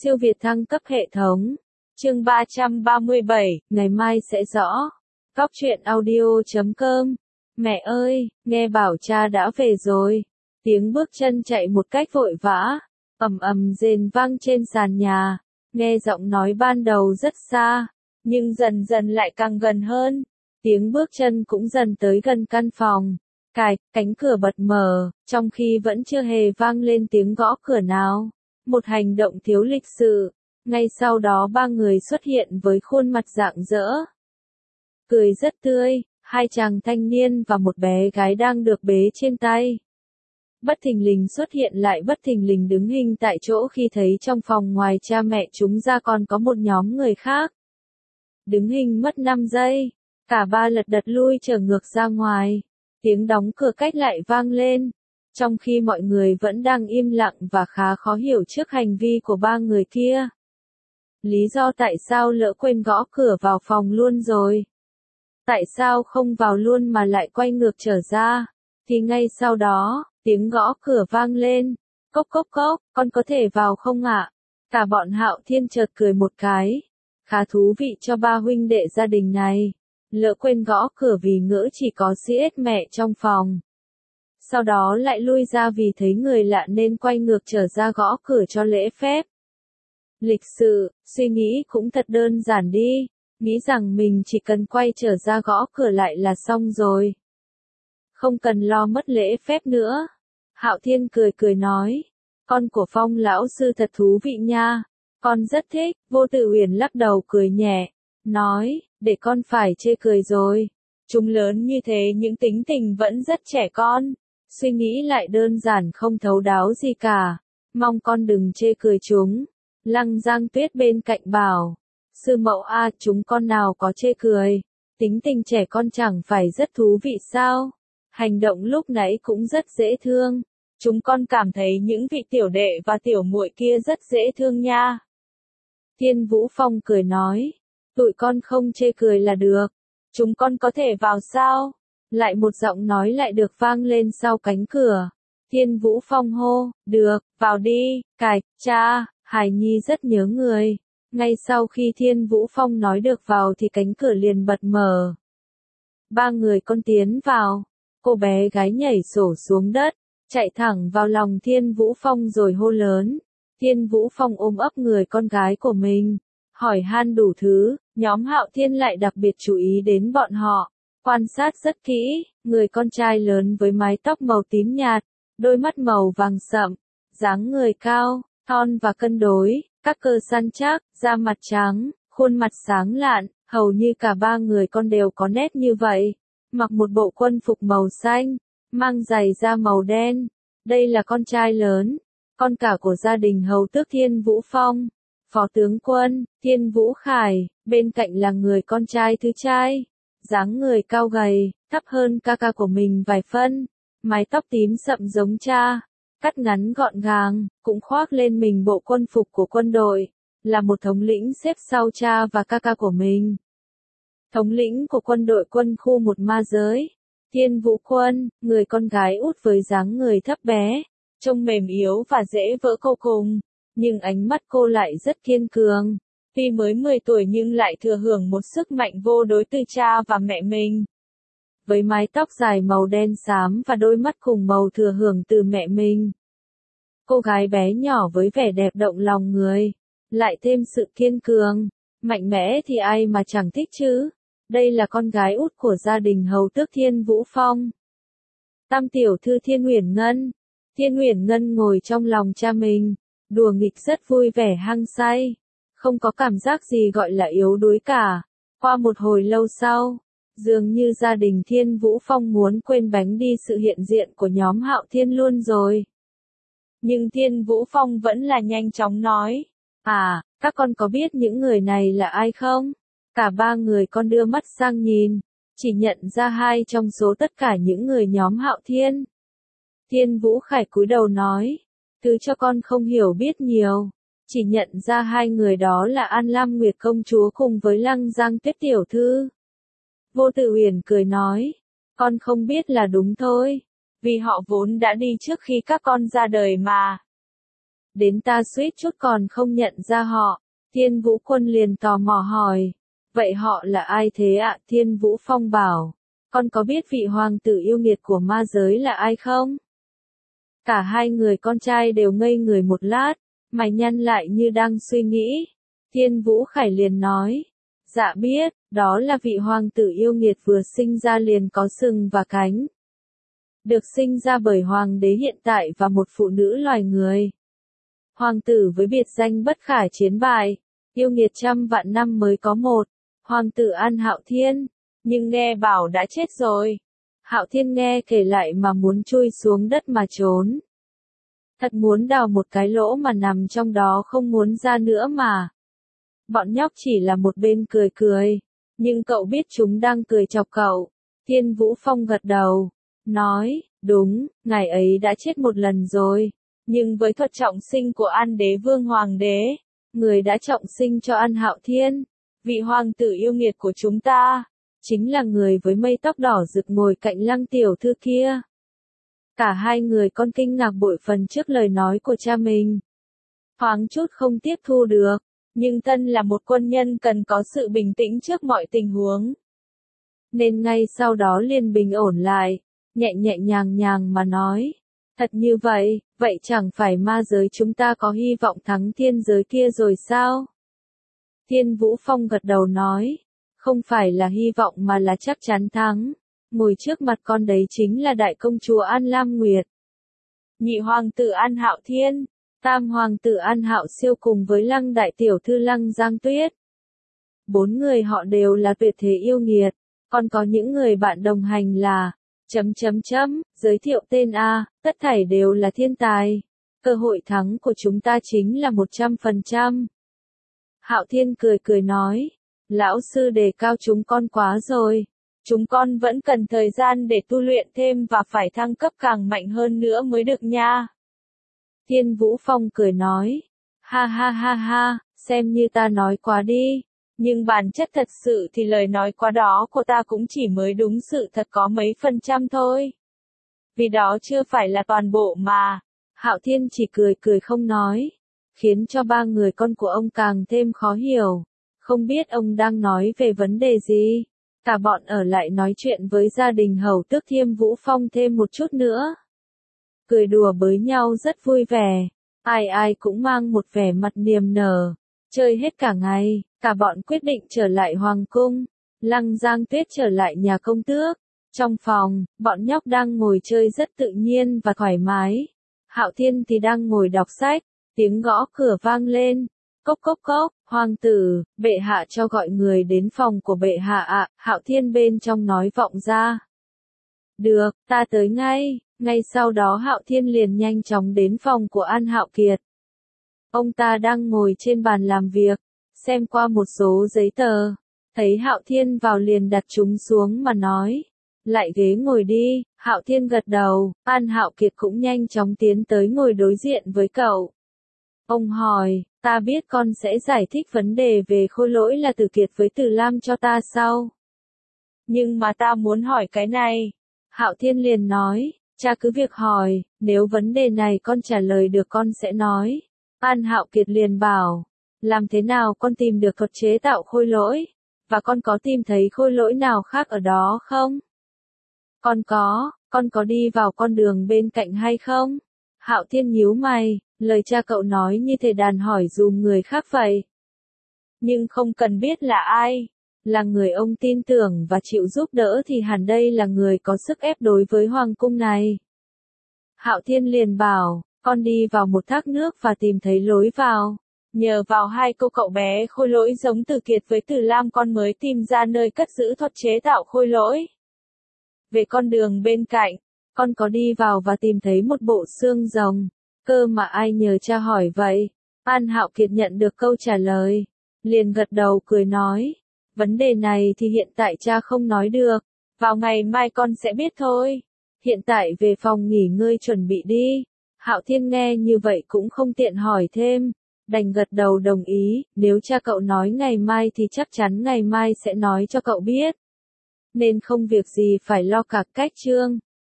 Siêu việt thăng cấp hệ thống. Chương 337, ngày mai sẽ rõ. Góc truyện audio.com. Mẹ ơi, nghe bảo cha đã về rồi. Tiếng bước chân chạy một cách vội vã, ầm ầm rền vang trên sàn nhà. Nghe giọng nói ban đầu rất xa, nhưng dần dần lại càng gần hơn. Tiếng bước chân cũng dần tới gần căn phòng. Cánh cửa bật mở, trong khi vẫn chưa hề vang lên tiếng gõ cửa nào. Một hành động thiếu lịch sự. Ngay sau đó ba người xuất hiện với khuôn mặt rạng rỡ. Cười rất tươi, hai chàng thanh niên và một bé gái đang được bế trên tay. Bất thình lình xuất hiện lại bất thình lình đứng hình tại chỗ khi thấy trong phòng ngoài cha mẹ chúng ra còn có một nhóm người khác. Đứng hình mất 5 giây, cả ba lật đật lui trở ngược ra ngoài. Tiếng đóng cửa cách lại vang lên, trong khi mọi người vẫn đang im lặng và khá khó hiểu trước hành vi của ba người kia. Lý do tại sao lỡ quên gõ cửa vào phòng luôn rồi? Tại sao không vào luôn mà lại quay ngược trở ra? Thì ngay sau đó, tiếng gõ cửa vang lên. Cốc cốc cốc, con có thể vào không ạ? Cả bọn Hạo Thiên chợt cười một cái. Khá thú vị cho ba huynh đệ gia đình này. Lỡ quên gõ cửa vì ngỡ chỉ có CS mẹ trong phòng. Sau đó lại lui ra vì thấy người lạ nên quay ngược trở ra gõ cửa cho lễ phép. Lịch sự, suy nghĩ cũng thật đơn giản đi, nghĩ rằng mình chỉ cần quay trở ra gõ cửa lại là xong rồi. Không cần lo mất lễ phép nữa. Hạo Thiên cười cười nói, con của Phong lão sư thật thú vị nha, con rất thích. Vô Tự Uyển lắc đầu cười nhẹ, nói, để con phải chê cười rồi. Chúng lớn như thế những tính tình vẫn rất trẻ con, suy nghĩ lại đơn giản không thấu đáo gì cả, mong con đừng chê cười chúng. Lăng Giang Tuyết bên cạnh bảo, sư mẫu a, chúng con nào có chê cười, tính tình trẻ con chẳng phải rất thú vị sao, hành động lúc nãy cũng rất dễ thương, chúng con cảm thấy những vị tiểu đệ và tiểu muội kia rất dễ thương nha. Thiên Vũ Phong cười nói, tụi con không chê cười là được, chúng con có thể vào sao? Lại một giọng nói lại được vang lên sau cánh cửa. Thiên Vũ Phong hô, được, vào đi, cha, Hải Nhi rất nhớ người. Ngay sau khi Thiên Vũ Phong nói được vào thì cánh cửa liền bật mở. Ba người con tiến vào, cô bé gái nhảy xổ xuống đất, chạy thẳng vào lòng Thiên Vũ Phong rồi hô lớn. Thiên Vũ Phong ôm ấp người con gái của mình, hỏi han đủ thứ, nhóm Hạo Thiên lại đặc biệt chú ý đến bọn họ. Quan sát rất kỹ, người con trai lớn với mái tóc màu tím nhạt, đôi mắt màu vàng sậm, dáng người cao, thon và cân đối, các cơ săn chắc, da mặt trắng, khuôn mặt sáng lạn, hầu như cả ba người con đều có nét như vậy. Mặc một bộ quân phục màu xanh, mang giày da màu đen. Đây là con trai lớn, con cả của gia đình hầu tước Thiên Vũ Phong, phó tướng quân, Thiên Vũ Khải, bên cạnh là người con trai thứ trai. Dáng người cao gầy, thấp hơn ca ca của mình vài phân, mái tóc tím sậm giống cha, cắt ngắn gọn gàng, cũng khoác lên mình bộ quân phục của quân đội, là một thống lĩnh xếp sau cha và ca ca của mình. Thống lĩnh của quân đội quân khu một ma giới, Thiên Vũ Quân, người con gái út với dáng người thấp bé, trông mềm yếu và dễ vỡ cô cùng, nhưng ánh mắt cô lại rất kiên cường. Tuy mới 10 tuổi nhưng lại thừa hưởng một sức mạnh vô đối từ cha và mẹ mình. Với mái tóc dài màu đen xám và đôi mắt cùng màu thừa hưởng từ mẹ mình. Cô gái bé nhỏ với vẻ đẹp động lòng người, lại thêm sự kiên cường, mạnh mẽ thì ai mà chẳng thích chứ. Đây là con gái út của gia đình hầu tước Thiên Vũ Phong. Tam tiểu thư Thiên Uyển Ngân. Thiên Uyển Ngân ngồi trong lòng cha mình, đùa nghịch rất vui vẻ hăng say. Không có cảm giác gì gọi là yếu đuối cả. Qua một hồi lâu sau, dường như gia đình Thiên Vũ Phong muốn quên bánh đi sự hiện diện của nhóm Hạo Thiên luôn rồi. Nhưng Thiên Vũ Phong vẫn là nhanh chóng nói, các con có biết những người này là ai không? Cả ba người con đưa mắt sang nhìn, chỉ nhận ra hai trong số tất cả những người nhóm Hạo Thiên. Thiên Vũ Khải cúi đầu nói, thứ cho con không hiểu biết nhiều. Chỉ nhận ra hai người đó là An Lam Nguyệt công chúa cùng với Lăng Giang Tuyết tiểu thư. Vô Tự Uyển cười nói, con không biết là đúng thôi, vì họ vốn đã đi trước khi các con ra đời mà. đến ta suýt chút còn không nhận ra họ. Thiên Vũ Quân liền tò mò hỏi, vậy họ là ai thế ạ? Thiên Vũ Phong bảo, con có biết vị hoàng tử yêu nghiệt của ma giới là ai không? Cả hai người con trai đều ngây người một lát, mày nhăn lại như đang suy nghĩ. Thiên Vũ Khải liền nói, dạ biết, đó là vị hoàng tử yêu nghiệt vừa sinh ra liền có sừng và cánh. Được sinh ra bởi hoàng đế hiện tại và một phụ nữ loài người. Hoàng tử với biệt danh bất khả chiến bại, yêu nghiệt trăm vạn năm mới có một, hoàng tử An Hạo Thiên, nhưng nghe bảo đã chết rồi. Hạo Thiên nghe kể lại mà muốn chui xuống đất mà trốn. Thật muốn đào một cái lỗ mà nằm trong đó không muốn ra nữa mà. Bọn nhóc chỉ là một bên cười cười, nhưng cậu biết chúng đang cười chọc cậu. Thiên Vũ Phong gật đầu, nói, đúng, ngài ấy đã chết một lần rồi, nhưng với thuật trọng sinh của An Đế Vương Hoàng đế, người đã trọng sinh cho An Hạo Thiên, vị hoàng tử yêu nghiệt của chúng ta, chính là người với mây tóc đỏ rực ngồi cạnh Lăng tiểu thư kia. Cả hai người con kinh ngạc bội phần trước lời nói của cha mình. Thoáng chút không tiếp thu được, nhưng thân là một quân nhân cần có sự bình tĩnh trước mọi tình huống. Nên ngay sau đó liền bình ổn lại, nhẹ nhẹ nhàng nhàng mà nói. Thật như vậy, vậy chẳng phải ma giới chúng ta có hy vọng thắng thiên giới kia rồi sao? Thiên Vũ Phong gật đầu nói, không phải là hy vọng mà là chắc chắn thắng. Ngồi trước mặt con đấy chính là đại công chúa An Lam Nguyệt, nhị hoàng tử An Hạo Thiên, tam hoàng tử An Hạo Siêu cùng với Lăng đại tiểu thư Lăng Giang Tuyết. 4 người họ đều là tuyệt thế yêu nghiệt, còn có những người bạn đồng hành là giới thiệu tên A, tất thảy đều là thiên tài. Cơ hội thắng của chúng ta chính là 100%. Hạo Thiên cười cười nói, lão sư đề cao chúng con quá rồi. Chúng con vẫn cần thời gian để tu luyện thêm và phải thăng cấp càng mạnh hơn nữa mới được nha. Thiên Vũ Phong cười nói, ha ha ha ha, xem như ta nói quá đi. Nhưng bản chất thật sự thì lời nói quá đó của ta cũng chỉ mới đúng sự thật có mấy % thôi. Vì đó chưa phải là toàn bộ mà. Hạo Thiên chỉ cười cười không nói, khiến cho 3 người con của ông càng thêm khó hiểu. Không biết ông đang nói về vấn đề gì. Cả bọn ở lại nói chuyện với gia đình hầu tước Thiên Vũ Phong thêm một chút nữa. Cười đùa với nhau rất vui vẻ, ai ai cũng mang một vẻ mặt niềm nở. Chơi hết cả ngày, cả bọn quyết định trở lại hoàng cung. Lăng Giang Tuyết trở lại nhà công tước. Trong phòng, bọn nhóc đang ngồi chơi rất tự nhiên và thoải mái. Hạo Thiên thì đang ngồi đọc sách, tiếng gõ cửa vang lên. Cốc cốc cốc, hoàng tử, bệ hạ cho gọi người đến phòng của bệ hạ ạ. Hạo Thiên bên trong nói vọng ra. Được, ta tới ngay. Ngay sau đó Hạo Thiên liền nhanh chóng đến phòng của An Hạo Kiệt. Ông ta đang ngồi trên bàn làm việc, xem qua một số giấy tờ. Thấy Hạo Thiên vào liền đặt chúng xuống mà nói, lại ghế ngồi đi. Hạo Thiên gật đầu, An Hạo Kiệt cũng nhanh chóng tiến tới ngồi đối diện với cậu. Ông hỏi, ta biết con sẽ giải thích vấn đề về khôi lỗi là Tử Kiệt với Từ Lam cho ta sau. Nhưng mà ta muốn hỏi cái này. Hạo Thiên liền nói, cha cứ việc hỏi, nếu vấn đề này con trả lời được con sẽ nói. An Hạo Kiệt liền bảo, làm thế nào con tìm được thuật chế tạo khôi lỗi? Và con có tìm thấy khôi lỗi nào khác ở đó không? Con có đi vào con đường bên cạnh hay không? Hạo Thiên nhíu mày, lời cha cậu nói như thể đàn hỏi dùm người khác vậy. Nhưng không cần biết là ai, là người ông tin tưởng và chịu giúp đỡ thì hẳn đây là người có sức ép đối với hoàng cung này. Hạo Thiên liền bảo, con đi vào một thác nước và tìm thấy lối vào. Nhờ vào 2 cô cậu bé khôi lỗi giống Tử Kiệt với Từ Lam con mới tìm ra nơi cất giữ thuật chế tạo khôi lỗi. Về con đường bên cạnh, con có đi vào và tìm thấy một bộ xương rồng. Cơ mà ai nhờ cha hỏi vậy? An Hạo Kiệt nhận được câu trả lời, liền gật đầu cười nói, vấn đề này thì hiện tại cha không nói được, vào ngày mai con sẽ biết thôi. Hiện tại về phòng nghỉ ngơi chuẩn bị đi. Hạo Thiên nghe như vậy cũng không tiện hỏi thêm, đành gật đầu đồng ý, nếu cha cậu nói ngày mai thì chắc chắn ngày mai sẽ nói cho cậu biết. Nên không việc gì phải lo cả. Cách chương